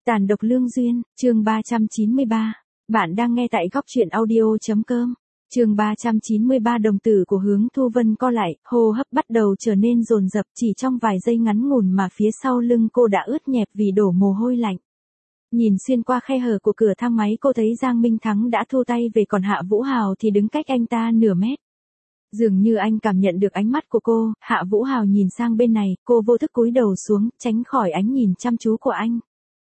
Tàn độc lương duyên, chương 393. Bạn đang nghe tại góc truyện audio.com. Chương 393 đồng tử của Hướng Thu Vân co lại, hô hấp bắt đầu trở nên dồn dập, chỉ trong vài giây ngắn ngủn mà phía sau lưng cô đã ướt nhẹp vì đổ mồ hôi lạnh. Nhìn xuyên qua khe hở của cửa thang máy, cô thấy Giang Minh Thắng đã thu tay về, còn Hạ Vũ Hào thì đứng cách anh ta nửa mét. Dường như anh cảm nhận được ánh mắt của cô, Hạ Vũ Hào nhìn sang bên này, cô vô thức cúi đầu xuống, tránh khỏi ánh nhìn chăm chú của anh.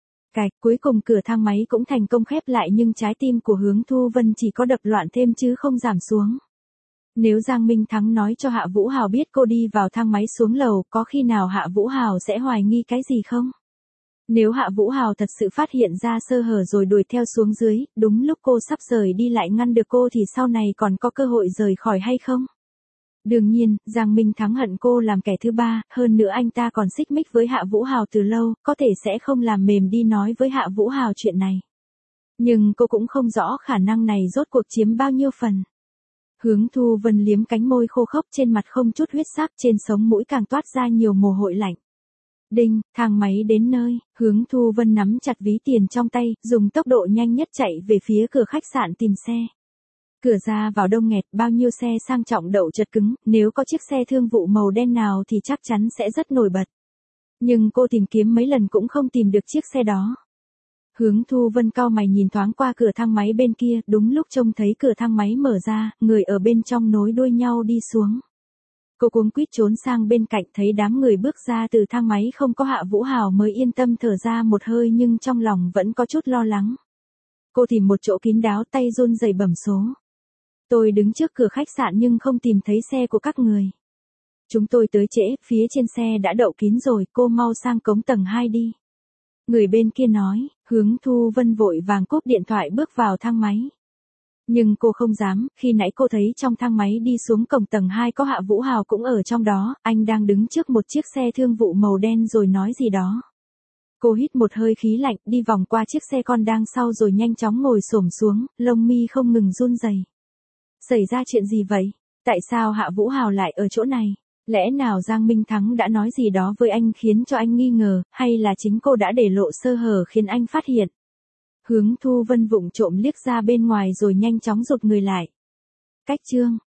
Cuối cùng cửa thang máy cũng thành công khép lại, nhưng trái tim của Hướng Thu Vân chỉ có đập loạn thêm chứ không giảm xuống. Nếu Giang Minh Thắng nói cho Hạ Vũ Hào biết cô đi vào thang máy xuống lầu, có khi nào Hạ Vũ Hào sẽ hoài nghi cái gì không? Nếu Hạ Vũ Hào thật sự phát hiện ra sơ hở rồi đuổi theo xuống dưới, đúng lúc cô sắp rời đi lại ngăn được cô thì sau này còn có cơ hội rời khỏi hay không? Đương nhiên, Giang Minh Thắng hận cô làm kẻ thứ ba, hơn nữa anh ta còn xích mích với Hạ Vũ Hào từ lâu, có thể sẽ không làm mềm đi nói với Hạ Vũ Hào chuyện này. Nhưng cô cũng không rõ khả năng này rốt cuộc chiếm bao nhiêu phần. Hướng Thu Vân liếm cánh môi khô khốc, trên mặt không chút huyết sắc, trên sống mũi càng toát ra nhiều mồ hôi lạnh. Đinh, thang máy đến nơi, Hướng Thu Vân nắm chặt ví tiền trong tay, dùng tốc độ nhanh nhất chạy về phía cửa khách sạn tìm xe. Cửa ra vào đông nghẹt, bao nhiêu xe sang trọng đậu chật cứng, nếu có chiếc xe thương vụ màu đen nào thì chắc chắn sẽ rất nổi bật. Nhưng cô tìm kiếm mấy lần cũng không tìm được chiếc xe đó. Hướng Thu Vân cau mày nhìn thoáng qua cửa thang máy bên kia, đúng lúc trông thấy cửa thang máy mở ra, người ở bên trong nối đuôi nhau đi xuống. Cô cuống quýt trốn sang bên cạnh, thấy đám người bước ra từ thang máy không có Hạ Vũ Hào mới yên tâm thở ra một hơi, nhưng trong lòng vẫn có chút lo lắng. Cô tìm một chỗ kín đáo, tay run rẩy bấm số. Tôi đứng trước cửa khách sạn nhưng không tìm thấy xe của các người. Chúng tôi tới trễ, phía trên xe đã đậu kín rồi, cô mau sang cống tầng 2 đi. Người bên kia nói. Hướng Thu Vân vội vàng cúp điện thoại bước vào thang máy. Nhưng cô không dám, khi nãy cô thấy trong thang máy đi xuống cổng tầng 2 có Hạ Vũ Hào cũng ở trong đó, anh đang đứng trước một chiếc xe thương vụ màu đen rồi nói gì đó. Cô hít một hơi khí lạnh, đi vòng qua chiếc xe con đang sau rồi nhanh chóng ngồi xổm xuống, lông mi không ngừng run rẩy. Xảy ra chuyện gì vậy? Tại sao Hạ Vũ Hào lại ở chỗ này? Lẽ nào Giang Minh Thắng đã nói gì đó với anh khiến cho anh nghi ngờ, hay là chính cô đã để lộ sơ hở khiến anh phát hiện? Hướng Thu Vân vụng trộm liếc ra bên ngoài rồi nhanh chóng rụt người lại. Cách chương